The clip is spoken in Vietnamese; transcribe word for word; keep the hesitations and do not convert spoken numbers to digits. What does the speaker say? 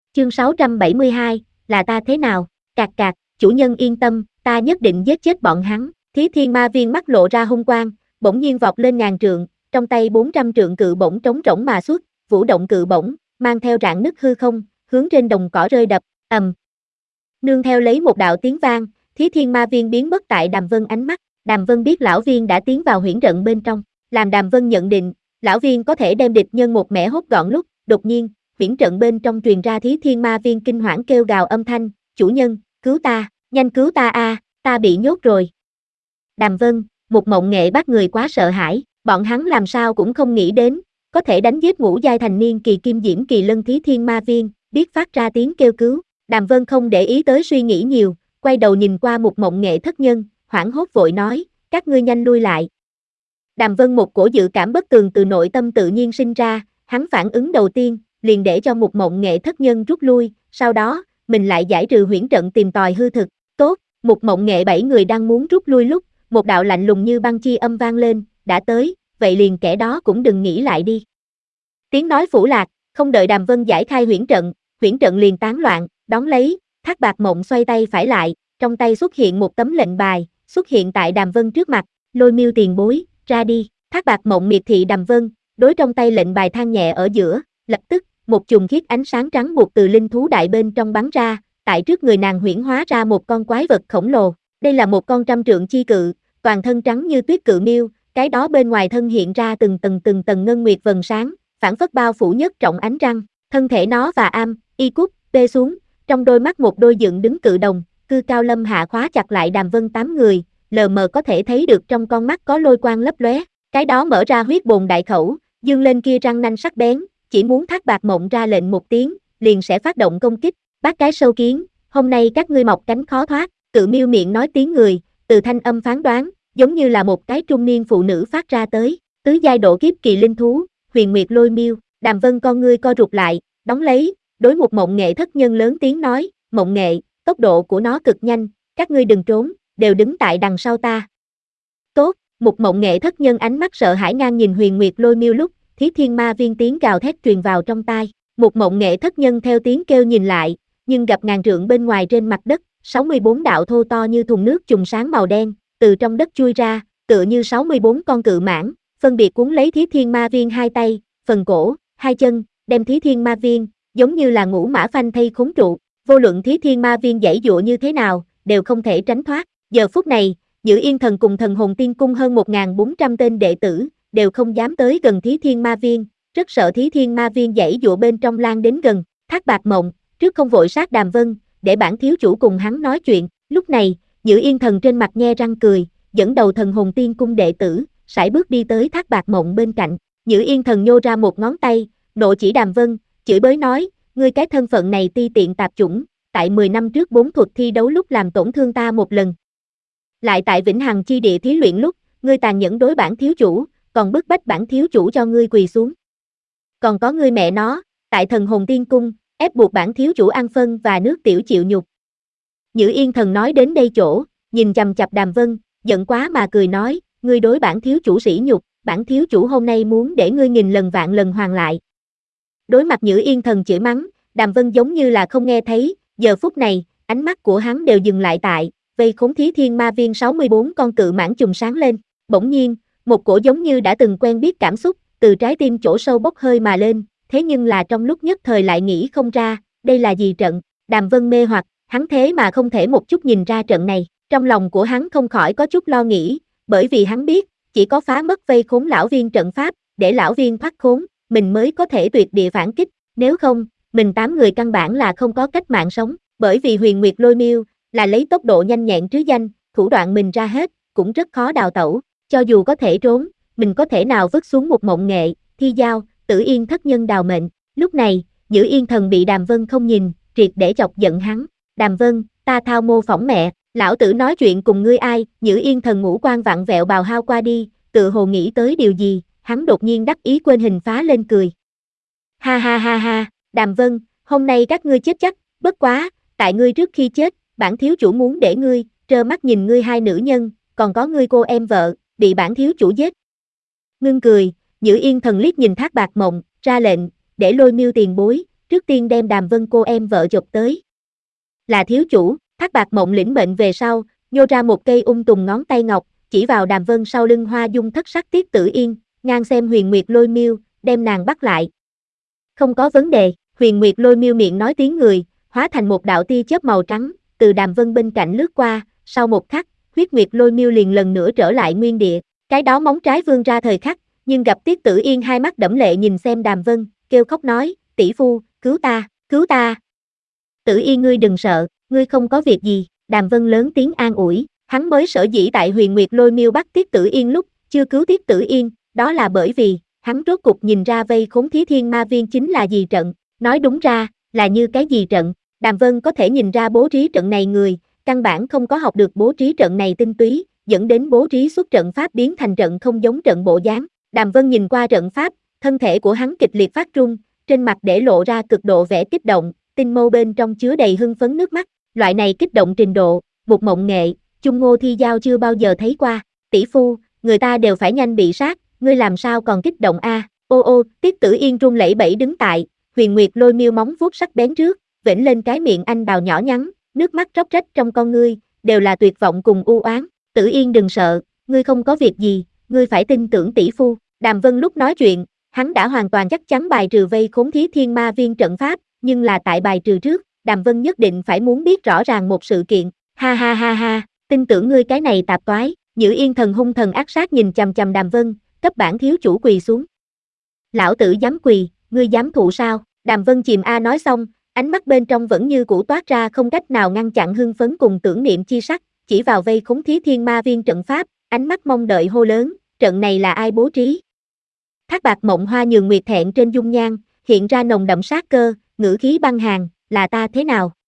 Chương sáu trăm bảy mươi hai, là ta thế nào? Cạc cạc, chủ nhân yên tâm, ta nhất định giết chết bọn hắn. Thí Thiên Ma Viên mắt lộ ra hung quang, bỗng nhiên vọt lên ngàn trượng, trong tay bốn trăm trượng cự bổng trống rỗng mà xuất, vũ động cự bổng, mang theo rạn nứt hư không, hướng trên đồng cỏ rơi đập, ầm. Nương theo lấy một đạo tiếng vang, Thí Thiên Ma Viên biến mất tại Đàm Vân ánh mắt. Đàm Vân biết lão viên đã tiến vào huyễn trận bên trong, làm Đàm Vân nhận định, lão viên có thể đem địch nhân một mẻ hốt gọn lúc, đột nhiên, huyễn trận bên trong truyền ra Thí Thiên Ma Viên kinh hoảng kêu gào âm thanh, chủ nhân, cứu ta, nhanh cứu ta a, ta bị nhốt rồi. Đàm Vân, Một Mộng Nghệ bắt người quá sợ hãi, bọn hắn làm sao cũng không nghĩ đến, có thể đánh giết ngũ giai thành niên kỳ kim diễm kỳ lân Thí Thiên Ma Viên, biết phát ra tiếng kêu cứu. Đàm Vân không để ý tới suy nghĩ nhiều, quay đầu nhìn qua Một Mộng Nghệ thất nhân, hoảng hốt vội nói, các ngươi nhanh lui lại. Đàm Vân một cổ dự cảm bất tường từ nội tâm tự nhiên sinh ra, hắn phản ứng đầu tiên, liền để cho Một Mộng Nghệ thất nhân rút lui, sau đó, mình lại giải trừ huyễn trận tìm tòi hư thực. Tốt, Một Mộng Nghệ bảy người đang muốn rút lui lúc, một đạo lạnh lùng như băng chi âm vang lên, đã tới, vậy liền kẻ đó cũng đừng nghĩ lại đi. Tiếng nói phủ lạc, không đợi Đàm Vân giải khai huyễn trận, huyễn trận liền tán loạn, đón lấy, Thác Bạt Mộng xoay tay phải lại, trong tay xuất hiện một tấm lệnh bài, xuất hiện tại Đàm Vân trước mặt, Lôi Miêu tiền bối, ra đi. Thác Bạt Mộng miệt thị Đàm Vân, đối trong tay lệnh bài than nhẹ ở giữa, lập tức, một chùm khiết ánh sáng trắng buộc từ linh thú đại bên trong bắn ra, tại trước người nàng huyễn hóa ra một con quái vật khổng lồ. Đây là một con trăm trượng chi cự, toàn thân trắng như tuyết cự miêu, cái đó bên ngoài thân hiện ra từng tầng từng tầng ngân nguyệt vầng sáng, phản phất bao phủ nhất trọng ánh trăng, thân thể nó và am, y cúc, bê xuống, trong đôi mắt một đôi dựng đứng cự đồng, cư cao lâm hạ khóa chặt lại Đàm Vân tám người, lờ mờ có thể thấy được trong con mắt có lôi quang lấp lóe, cái đó mở ra huyết bồn đại khẩu, dương lên kia răng nanh sắc bén, chỉ muốn Thác Bạt Mộng ra lệnh một tiếng, liền sẽ phát động công kích. Bác cái sâu kiến, hôm nay các ngươi mọc cánh khó thoát. Cự miêu miệng nói tiếng người, từ thanh âm phán đoán, giống như là một cái trung niên phụ nữ phát ra tới, tứ giai độ kiếp kỳ linh thú, Huyền Nguyệt Lôi Miêu. Đàm Vân con ngươi co rụt lại, đóng lấy, đối Một Mộng Nghệ thất nhân lớn tiếng nói, Mộng Nghệ, tốc độ của nó cực nhanh, các ngươi đừng trốn, đều đứng tại đằng sau ta. Tốt, Một Mộng Nghệ thất nhân ánh mắt sợ hãi ngang nhìn Huyền Nguyệt Lôi Miêu lúc, Thí Thiên Ma Viên tiếng gào thét truyền vào trong tai. Một Mộng Nghệ thất nhân theo tiếng kêu nhìn lại, nhưng gặp ngàn trượng bên ngoài trên mặt đất, sáu mươi bốn đạo thô to như thùng nước chùm sáng màu đen, từ trong đất chui ra, tựa như sáu mươi bốn con cự mãng, phân biệt cuốn lấy Thí Thiên Ma Viên hai tay, phần cổ, hai chân, đem Thí Thiên Ma Viên, giống như là ngũ mã phanh thây khốn trụ, vô luận Thí Thiên Ma Viên giãy giụa như thế nào, đều không thể tránh thoát. Giờ phút này, Nhữ Yên Thần cùng Thần Hồn Tiên Cung hơn một nghìn bốn trăm tên đệ tử, đều không dám tới gần Thí Thiên Ma Viên, rất sợ Thí Thiên Ma Viên giãy giụa bên trong lan đến gần. Thác Bạt Mộng, trước không vội sát Đàm Vân, để bản thiếu chủ cùng hắn nói chuyện. Lúc này, Nhữ Yên Thần trên mặt nhe răng cười, dẫn đầu Thần Hồn Tiên Cung đệ tử, sải bước đi tới Thác Bạt Mộng bên cạnh. Nhữ Yên Thần nhô ra một ngón tay, nộ chỉ Đàm Vân, chửi bới nói, ngươi cái thân phận này ti tiện tạp chủng, tại mười năm trước bốn thuật thi đấu lúc làm tổn thương ta một lần. Lại tại Vĩnh Hằng chi địa thí luyện lúc, ngươi tàn nhẫn đối bản thiếu chủ, còn bức bách bản thiếu chủ cho ngươi quỳ xuống. Còn có ngươi mẹ nó, tại Thần Hồn Tiên Cung, ép buộc bản thiếu chủ ăn phân và nước tiểu chịu nhục. Nhữ Yên Thần nói đến đây chỗ, nhìn chằm chằm Đàm Vân, giận quá mà cười nói, ngươi đối bản thiếu chủ sỉ nhục, bản thiếu chủ hôm nay muốn để ngươi nghìn lần vạn lần hoàn lại. Đối mặt Nhữ Yên Thần chửi mắng, Đàm Vân giống như là không nghe thấy, giờ phút này, ánh mắt của hắn đều dừng lại tại, vây khốn Thí Thiên Ma Viên sáu mươi bốn con cự mãng trùng sáng lên, bỗng nhiên, một cổ giống như đã từng quen biết cảm xúc, từ trái tim chỗ sâu bốc hơi mà lên, thế nhưng là trong lúc nhất thời lại nghĩ không ra, đây là gì trận. Đàm Vân mê hoặc, hắn thế mà không thể một chút nhìn ra trận này, trong lòng của hắn không khỏi có chút lo nghĩ, bởi vì hắn biết, chỉ có phá mất vây khốn lão viên trận pháp, để lão viên thoát khốn, mình mới có thể tuyệt địa phản kích, nếu không, mình tám người căn bản là không có cách mạng sống, bởi vì Huyền Nguyệt Lôi Miêu là lấy tốc độ nhanh nhẹn trứ danh, thủ đoạn mình ra hết, cũng rất khó đào tẩu, cho dù có thể trốn, mình có thể nào vứt xuống Một Mộng Nghệ, Thi Giao, Tử Yên thất nhân đào mệnh. Lúc này, Nhữ Yên Thần bị Đàm Vân không nhìn, triệt để chọc giận hắn. Đàm Vân, ta thao mô phỏng mẹ, lão tử nói chuyện cùng ngươi ai? Nhữ Yên Thần ngũ quan vặn vẹo bào hao qua đi, tự hồ nghĩ tới điều gì, hắn đột nhiên đắc ý quên hình phá lên cười. Ha ha ha ha, Đàm Vân, hôm nay các ngươi chết chắc, bất quá, tại ngươi trước khi chết, bản thiếu chủ muốn để ngươi, trơ mắt nhìn ngươi hai nữ nhân, còn có ngươi cô em vợ, bị bản thiếu chủ giết. Ngưng cười, Nhữ Yên Thần liếc nhìn Thác Bạt Mộng, ra lệnh, để Lôi Miêu tiền bối, trước tiên đem Đàm Vân cô em vợ chộp tới. Là thiếu chủ, Thác Bạt Mộng lĩnh mệnh về sau, nhô ra một cây ung tùng ngón tay ngọc, chỉ vào Đàm Vân sau lưng Hoa Dung thất sắc Tiết Tử Yên, ngang xem Huyền Nguyệt Lôi Miêu, đem nàng bắt lại. Không có vấn đề, Huyền Nguyệt Lôi Miêu miệng nói tiếng người, hóa thành một đạo tia chớp màu trắng, từ Đàm Vân bên cạnh lướt qua, sau một khắc, Huyết Nguyệt Lôi Miêu liền lần nữa trở lại nguyên địa, cái đó móng trái vươn ra thời khắc, nhưng gặp Tiết Tử Yên hai mắt đẫm lệ nhìn xem Đàm Vân, kêu khóc nói, tỷ phu, cứu ta, cứu ta. Tử Yên ngươi đừng sợ, ngươi không có việc gì, Đàm Vân lớn tiếng an ủi, hắn mới sở dĩ tại Huyền Nguyệt Lôi Miêu bắt Tiết Tử Yên lúc, chưa cứu Tiết Tử Yên, đó là bởi vì, hắn rốt cục nhìn ra vây khốn Thí Thiên Ma Viên chính là gì trận, nói đúng ra, là như cái gì trận, Đàm Vân có thể nhìn ra bố trí trận này người, căn bản không có học được bố trí trận này tinh túy, dẫn đến bố trí xuất trận pháp biến thành trận không giống trận bộ dáng. Đàm Vân nhìn qua trận pháp, thân thể của hắn kịch liệt phát run, trên mặt để lộ ra cực độ vẻ kích động, tinh mâu bên trong chứa đầy hưng phấn nước mắt, loại này kích động trình độ, Bụt Mộng Nghệ, Chung Ngô Thi Giao chưa bao giờ thấy qua, tỷ phu, người ta đều phải nhanh bị sát, ngươi làm sao còn kích động a? À? Ô ô, Tiết Tử Yên run lẩy bẩy đứng tại, Huyền Nguyệt Lôi Miêu móng vuốt sắc bén trước, vểnh lên cái miệng anh đào nhỏ nhắn, nước mắt róc rách trong con ngươi, đều là tuyệt vọng cùng u oán. Tử Yên đừng sợ, ngươi không có việc gì, ngươi phải tin tưởng tỷ phu. Đàm Vân lúc nói chuyện, hắn đã hoàn toàn chắc chắn bài trừ vây khốn Thí Thiên Ma Viên trận pháp, nhưng là tại bài trừ trước, Đàm Vân nhất định phải muốn biết rõ ràng một sự kiện. Ha ha ha ha, tin tưởng ngươi cái này tạp toái. Nhữ Yên thần hung thần ác sát nhìn chằm chằm Đàm Vân, cấp bản thiếu chủ quỳ xuống. Lão tử dám quỳ, ngươi dám thụ sao? Đàm Vân chìm a nói xong, ánh mắt bên trong vẫn như cũ toát ra không cách nào ngăn chặn hưng phấn cùng tưởng niệm chi sắc, chỉ vào vây khốn Thí Thiên Ma Viên trận pháp, ánh mắt mong đợi hô lớn, trận này là ai bố trí? Thác Bạt Mộng Hoa nhường nguyệt thẹn trên dung nhan, hiện ra nồng đậm sát cơ, ngữ khí băng hàn, là ta thế nào?